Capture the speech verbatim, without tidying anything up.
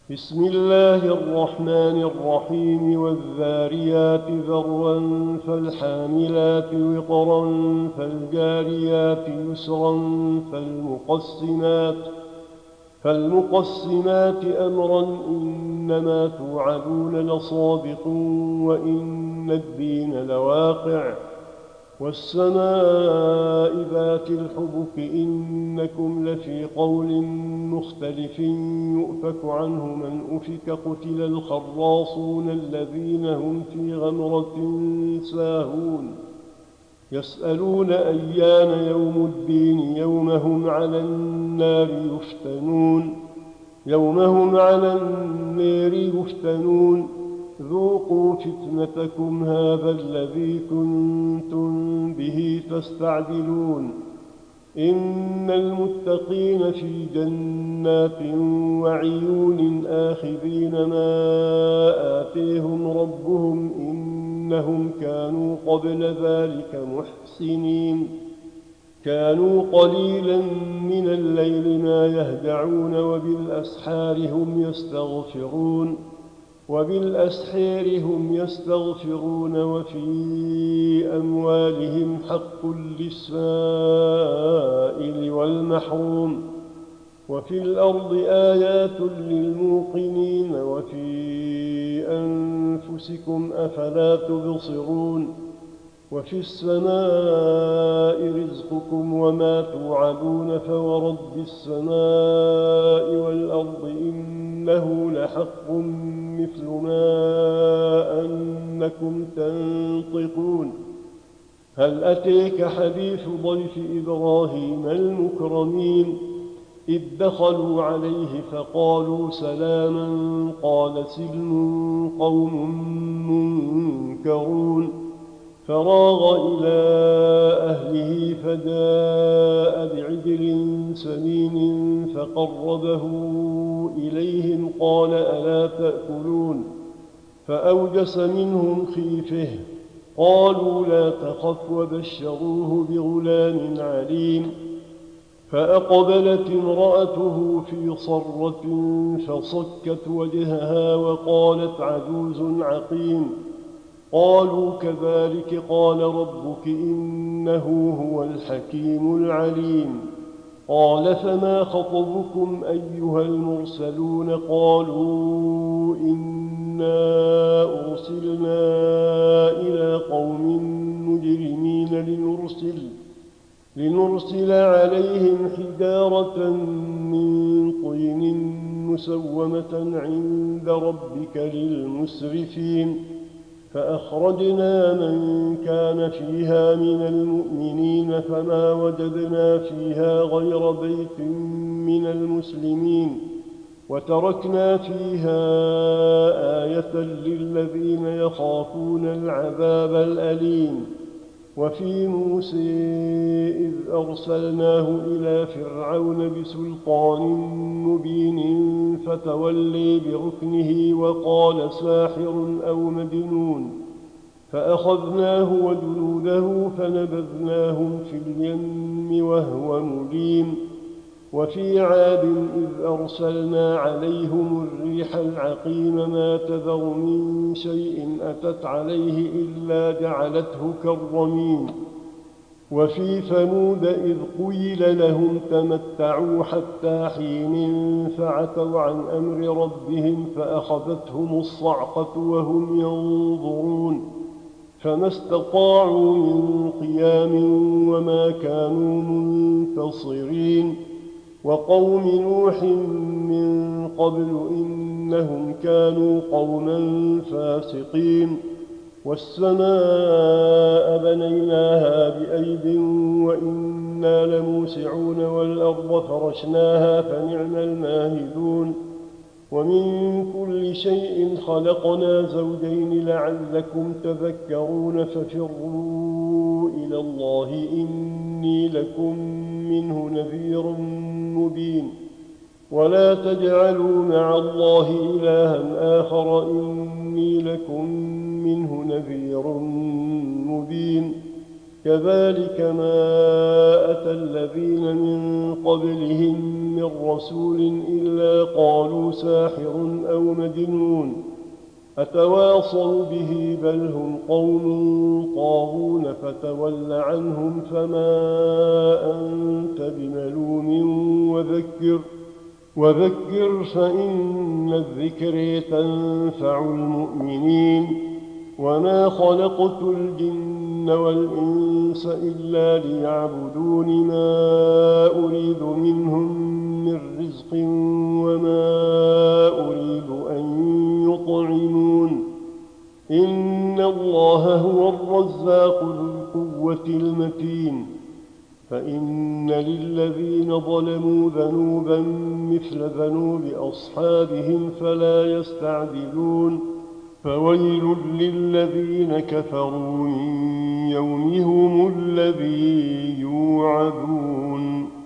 بسم الله الرحمن الرحيم والذاريات ذروا فالحاملات وقرا فالجاريات يسرا فالمقسمات فالمقسمات أمرا إنما توعدون لصادق وإن الدين لواقع والسماء ذات الحبك إنكم لفي قول مختلف يؤفك عنه من أفك قتل الخراصون الذين هم في غمرة ساهون يسألون أيان يوم الدين يوم هم على النار يفتنون يوم هم على النار يفتنون ذوقوا فتنتكم هذا الذي كنتم به تستعجلون إن المتقين في جنات وعيون آخذين ما آتيهم ربهم إنهم كانوا قبل ذلك محسنين كانوا قليلا من الليل ما يهدعون وبالأسحار هم يستغفرون وبالأسحار هم يستغفرون وفي أموالهم حق للسائل والمحروم وفي الأرض آيات للموقنين وفي أنفسكم أفلا تبصرون وفي السماء رزقكم وما توعدون فورب السماء والأرض إنه لحق مثل ما أنكم تنطقون هل أتيك حديث ضيف إبراهيم المكرمين إذ دخلوا عليه فقالوا سلاما قال سلم قوم منكرون فراغ إلى أهله فجاء بعجل سمين فقربه إليهم قال ألا تأكلون فأوجس منهم خيفة قالوا لا تخف وبشروه بغلام عليم فأقبلت امرأته في صرة فصكت وجهها وقالت عجوز عقيم قالوا كذلك قال ربك إنه هو الحكيم العليم قال فما خطبكم أيها المرسلون قالوا إنا أرسلنا إلى قوم مجرمين لنرسل لنرسل عليهم حجارة من طين مسومة عند ربك للمسرفين فأخرجنا من كان فيها من المؤمنين فما وجدنا فيها غير بيت من المسلمين وتركنا فيها آية للذين يخافون العذاب الأليم وفي موسى إذ أرسلناه إلى فرعون بسلطان مبين فتولي بركنه وقال ساحر أو مجنون فأخذناه وجنوده فنبذناهم في اليم وهو مليم وفي عاد إذ أرسلنا عليهم الريح العقيم ما تذر من شيء أتت عليه إلا جعلته كالرميم وفي ثمود إذ قيل لهم تمتعوا حتى حين فعتوا عن أمر ربهم فأخذتهم الصعقة وهم ينظرون فما استطاعوا من قيام وما كانوا منتصرين وقوم نوح من قبل إنهم كانوا قوما فاسقين والسماء بنيناها بأيد وإنا لموسعون والأرض فرشناها فنعم الماهدون ومن كل شيء خلقنا زوجين لعلكم تذكرون ففروا إلى الله إني لكم منه نذير مبين ولا تجعلوا مع الله إلها آخر إني لكم منه نذير مبين كذلك ما أتى الذين من قبلهم من رسول إلا قالوا ساحر أو مجنون أتواصوا به بل هم قوم طاغون فتول عنهم فما أنت بملوم وذكر وذكر فإن الذكر تنفع المؤمنين وما خلقت الجن والإنس إلا ليعبدون ما أريد منهم من رزق وما أريد أن يطعمون إن الله هو الرزاق ذو القوة المتين فإن للذين ظلموا ذنوبا مثل ذنوب أصحابهم فلا يستعجلون فويل للذين كفروا من يومهم الذي يوعدون